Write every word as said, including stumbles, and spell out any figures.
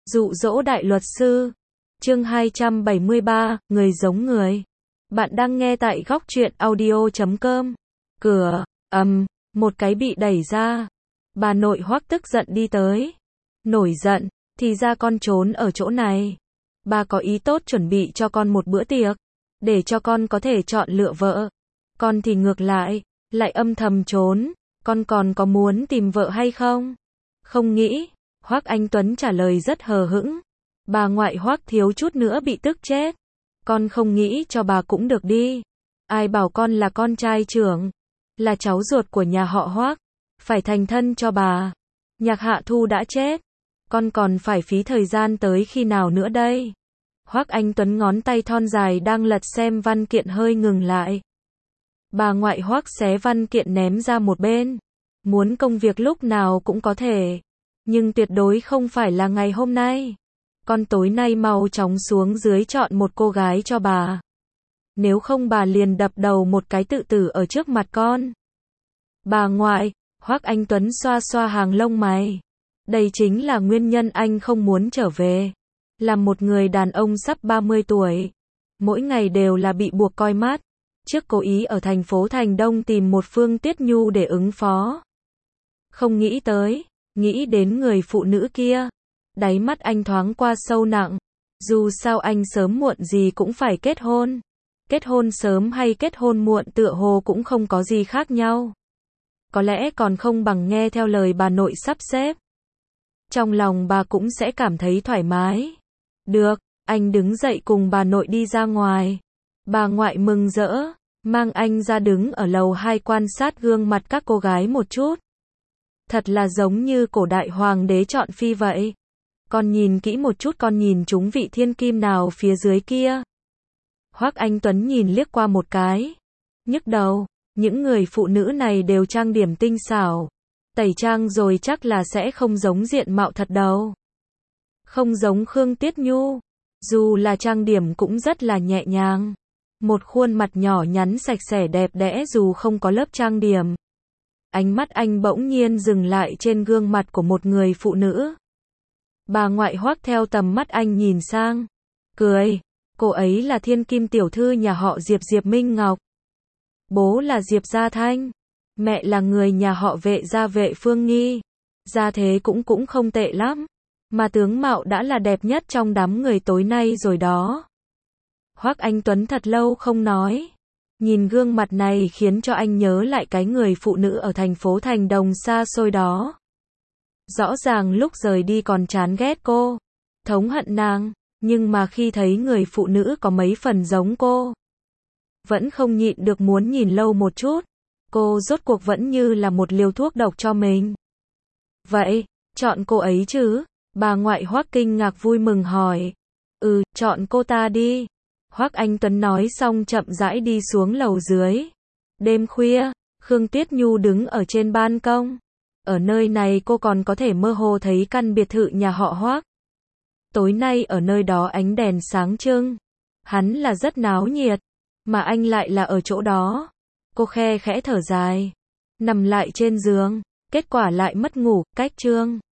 Dụ dỗ đại luật sư. Chương hai trăm bảy mươi ba, người giống người. Bạn đang nghe tại góc truyện audio chấm com. Cửa, ầm, một cái bị đẩy ra. Bà nội Hoắc tức giận đi tới. Nổi giận, thì ra con trốn ở chỗ này. Bà có ý tốt chuẩn bị cho con một bữa tiệc, để cho con có thể chọn lựa vợ. Con thì ngược lại, lại âm thầm trốn. Con còn có muốn tìm vợ hay không? Không nghĩ. Hoắc Anh Tuấn trả lời rất hờ hững. Bà ngoại Hoắc thiếu chút nữa bị tức chết. Con không nghĩ cho bà cũng được đi. Ai bảo con là con trai trưởng, là cháu ruột của nhà họ Hoắc, phải thành thân cho bà. Nhạc Hạ Thu đã chết, con còn phải phí thời gian tới khi nào nữa đây? Hoắc Anh Tuấn ngón tay thon dài đang lật xem văn kiện hơi ngừng lại. Bà ngoại Hoắc xé văn kiện ném ra một bên. Muốn công việc lúc nào cũng có thể, nhưng tuyệt đối không phải là ngày hôm nay. Con tối nay mau chóng xuống dưới chọn một cô gái cho bà. Nếu không bà liền đập đầu một cái tự tử ở trước mặt con. Bà ngoại, Hoắc Anh Tuấn xoa xoa hàng lông mày. Đây chính là nguyên nhân anh không muốn trở về. Làm một người đàn ông sắp ba mươi tuổi, mỗi ngày đều là bị buộc coi mắt. Trước cố ý ở thành phố Thành Đông tìm một Phương Tiết Nhu để ứng phó. Không nghĩ tới, nghĩ đến người phụ nữ kia. Đáy mắt anh thoáng qua sâu nặng. Dù sao anh sớm muộn gì cũng phải kết hôn. Kết hôn sớm hay kết hôn muộn tựa hồ cũng không có gì khác nhau. Có lẽ còn không bằng nghe theo lời bà nội sắp xếp. Trong lòng bà cũng sẽ cảm thấy thoải mái. Được, anh đứng dậy cùng bà nội đi ra ngoài. Bà ngoại mừng rỡ, mang anh ra đứng ở lầu hai quan sát gương mặt các cô gái một chút. Thật là giống như cổ đại hoàng đế chọn phi vậy. Con nhìn kỹ một chút, con nhìn chúng vị thiên kim nào phía dưới kia. Hoắc Anh Tuấn nhìn liếc qua một cái, nhức đầu. Những người phụ nữ này đều trang điểm tinh xảo, tẩy trang rồi chắc là sẽ không giống diện mạo thật đâu. Không giống Khương Tiết Nhu, dù là trang điểm cũng rất là nhẹ nhàng. Một khuôn mặt nhỏ nhắn sạch sẽ đẹp đẽ dù không có lớp trang điểm. Ánh mắt anh bỗng nhiên dừng lại trên gương mặt của một người phụ nữ. Bà ngoại Hoắc theo tầm mắt anh nhìn sang, cười. Cô ấy là thiên kim tiểu thư nhà họ Diệp, Diệp Minh Ngọc. Bố là Diệp Gia Thanh, mẹ là người nhà họ Vệ gia Vệ Phương Nghi. Gia thế cũng cũng không tệ lắm, mà tướng mạo đã là đẹp nhất trong đám người tối nay rồi đó. Hoắc Anh Tuấn thật lâu không nói. Nhìn gương mặt này khiến cho anh nhớ lại cái người phụ nữ ở thành phố Thành Đồng xa xôi đó. Rõ ràng lúc rời đi còn chán ghét cô, thống hận nàng, nhưng mà khi thấy người phụ nữ có mấy phần giống cô, vẫn không nhịn được muốn nhìn lâu một chút. Cô rốt cuộc vẫn như là một liều thuốc độc cho mình. Vậy, chọn cô ấy chứ? Bà ngoại Hoắc kinh ngạc vui mừng hỏi. Ừ, chọn cô ta đi. Hoắc Anh Tuấn nói xong chậm rãi đi xuống lầu dưới. Đêm khuya, Khương Tiết Nhu đứng ở trên ban công. Ở nơi này cô còn có thể mơ hồ thấy căn biệt thự nhà họ Hoắc. Tối nay ở nơi đó ánh đèn sáng trưng. Hắn là rất náo nhiệt, mà anh lại là ở chỗ đó. Cô khe khẽ thở dài, nằm lại trên giường, kết quả lại mất ngủ. Cách chương